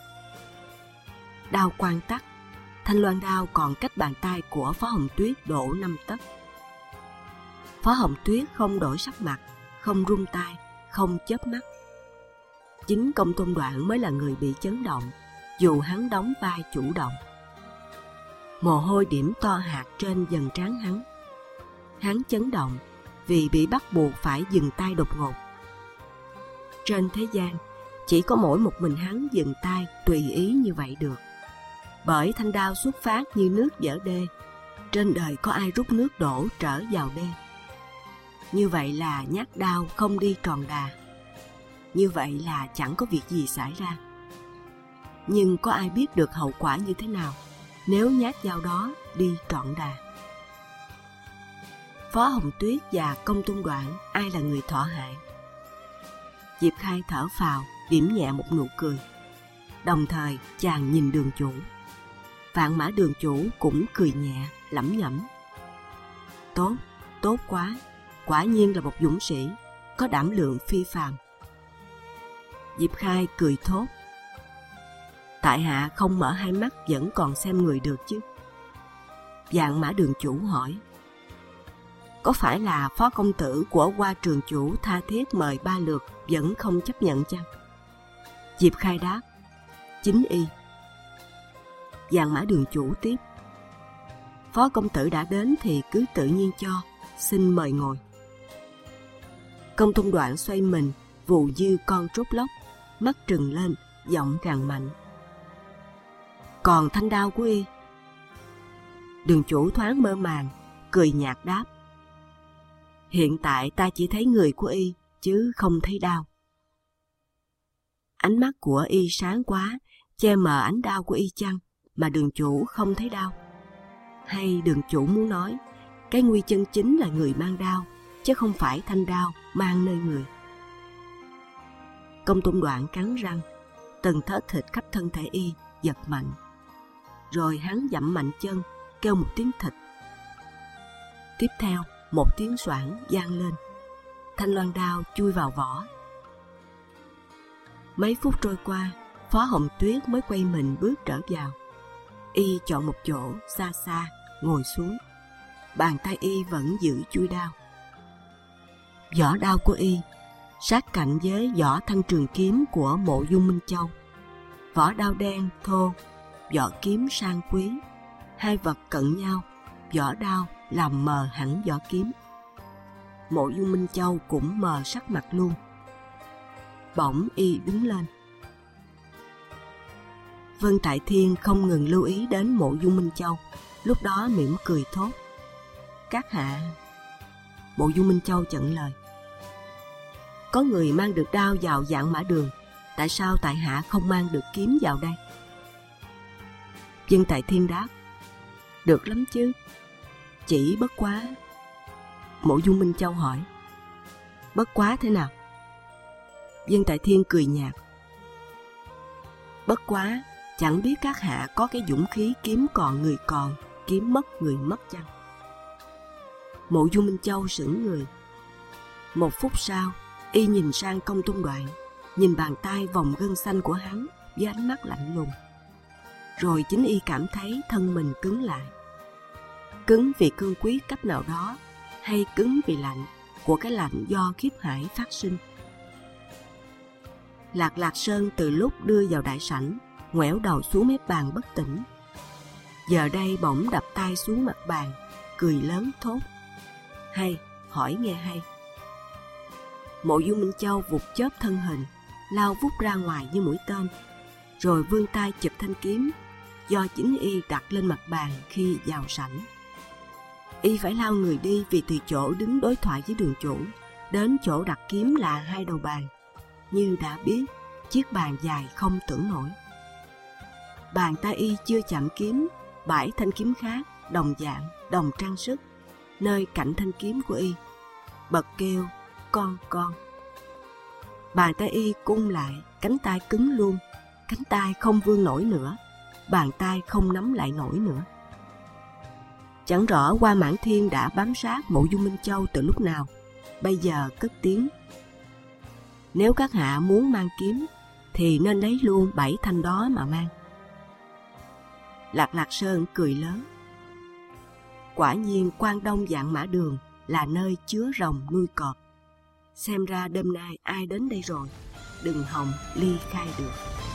Đao quang tắt. Thanh loan đao còn cách bàn tay của Phó Hồng Tuyết độ năm tấc. Phó Hồng Tuyết không đổi sắc mặt, không run tay, không chớp mắt. Chính Công Tôn Đoạn mới là người bị chấn động, dù hắn đóng vai chủ động. Mồ hôi điểm to hạt trên dần trán hắn. Hắn chấn động vì bị bắt buộc phải dừng tay đột ngột. Trên thế gian, chỉ có mỗi một mình hắn dừng tay tùy ý như vậy được. Bởi thanh đao xuất phát như nước vỡ đê, trên đời có ai rút nước đổ trở vào đê. Như vậy là nhát đao không đi tròn đà. Như vậy là chẳng có việc gì xảy ra. Nhưng có ai biết được hậu quả như thế nào nếu nhát dao đó đi trọn đà? Phó Hồng Tuyết và Công Tôn Đoạn ai là người thọ hại? Diệp Khai thở phào, điểm nhẹ một nụ cười. Đồng thời chàng nhìn Đường Chủ. Vạn Mã Đường Chủ cũng cười nhẹ, lẩm nhẩm. Tốt, tốt quá, quả nhiên là một dũng sĩ, có đảm lượng phi phàm. Diệp Khai cười thốt. Tại hạ không mở hai mắt vẫn còn xem người được chứ. Vạn Mã Đường Chủ hỏi. Có phải là phó công tử của Hoa Trường Chủ tha thiết mời ba lượt vẫn không chấp nhận chăng? Diệp Khai đáp. Chính y. Vạn Mã Đường Chủ tiếp. Phó công tử đã đến thì cứ tự nhiên cho, xin mời ngồi. Công Tôn Đoạn xoay mình, vù như con trốt lốc, mắt trừng lên, giọng càng mạnh. Còn thanh đao của y? Đường Chủ thoáng mơ màng, cười nhạt đáp. Hiện tại ta chỉ thấy người của y, chứ không thấy đao. Ánh mắt của y sáng quá, che mờ ánh đao của y chăng, mà Đường Chủ không thấy đao? Hay Đường Chủ muốn nói, cái nguy chân chính là người mang đao, chứ không phải thanh đao mang nơi người? Công Tôn Đoạn cắn răng, Từng thớ thịt khắp thân thể y giật mạnh. Rồi hắn dẫm mạnh chân, kêu một tiếng thịt. Tiếp theo, một tiếng xoảng vang lên. Thanh loan đao chui vào vỏ. Mấy phút trôi qua, Phó Hồng Tuyết mới quay mình bước trở vào. Y chọn một chỗ xa xa, ngồi xuống. Bàn tay y vẫn giữ chuôi đao. Vỏ đao của y sát cạnh với vỏ thanh trường kiếm của Mộ Dung Minh Châu. Vỏ đao đen thô, vỏ kiếm sang quý. Hai vật cận nhau, vỏ đao làm mờ hẳn vỏ kiếm. Mộ Dung Minh Châu cũng mờ sắc mặt luôn. Bỗng y đứng lên. Vân Tại Thiên không ngừng lưu ý đến Mộ Dung Minh Châu, lúc đó mỉm cười thốt: "Các hạ." Mộ Dung Minh Châu chặn lời: "Có người mang được đao vào Vạn Mã Đường, tại sao tại hạ không mang được kiếm vào đây?" Vân Tại Thiên đáp: "Được lắm chứ, chỉ bất quá." Mộ Dung Minh Châu hỏi: "Bất quá thế nào?" Vân Tại Thiên cười nhạt: "Bất quá chẳng biết các hạ có cái dũng khí kiếm còn người còn, kiếm mất người mất chăng?" Mộ Dung Minh Châu sững người. Một phút sau, y nhìn sang Công Tôn Đoạn, nhìn bàn tay vòng gân xanh của hắn với ánh mắt lạnh lùng. Rồi chính y cảm thấy thân mình cứng lại. Cứng vì cương quyết cách nào đó, hay cứng vì lạnh của cái lạnh do khiếp hải phát sinh. Lạc Lạc Sơn từ lúc đưa vào đại sảnh, ngoẻo đầu xuống mép bàn bất tỉnh. Giờ đây bỗng đập tay xuống mặt bàn, cười lớn thốt: "Hay, hỏi nghe hay." Mộ Dung Minh Châu vụt chớp thân hình, lao vút ra ngoài như mũi tên, rồi vươn tay chụp thanh kiếm do chính y đặt lên mặt bàn khi vào sảnh. Y phải lao người đi vì từ chỗ đứng đối thoại với đường chủ đến chỗ đặt kiếm là hai đầu bàn. Như đã biết, chiếc bàn dài không tưởng nổi. Bàn tay y chưa chạm kiếm, bảy thanh kiếm khác đồng dạng, đồng trang sức nơi cạnh thanh kiếm của y, bật kêu con con. Bàn tay y cung lại, cánh tay cứng luôn, cánh tay không vươn nổi nữa, bàn tay không nắm lại nổi nữa. Chẳng rõ Hoa Mãn Thiên đã bám sát Mộ Dung Minh Châu từ lúc nào, bây giờ cất tiếng: "Nếu các hạ muốn mang kiếm, thì nên lấy luôn bảy thanh đó mà mang." Lạc Lạc Sơn cười lớn: "Quả nhiên Quan Đông Vạn Mã Đường là nơi chứa rồng nuôi cọp. Xem ra đêm nay ai đến đây rồi, đừng hòng ly khai được."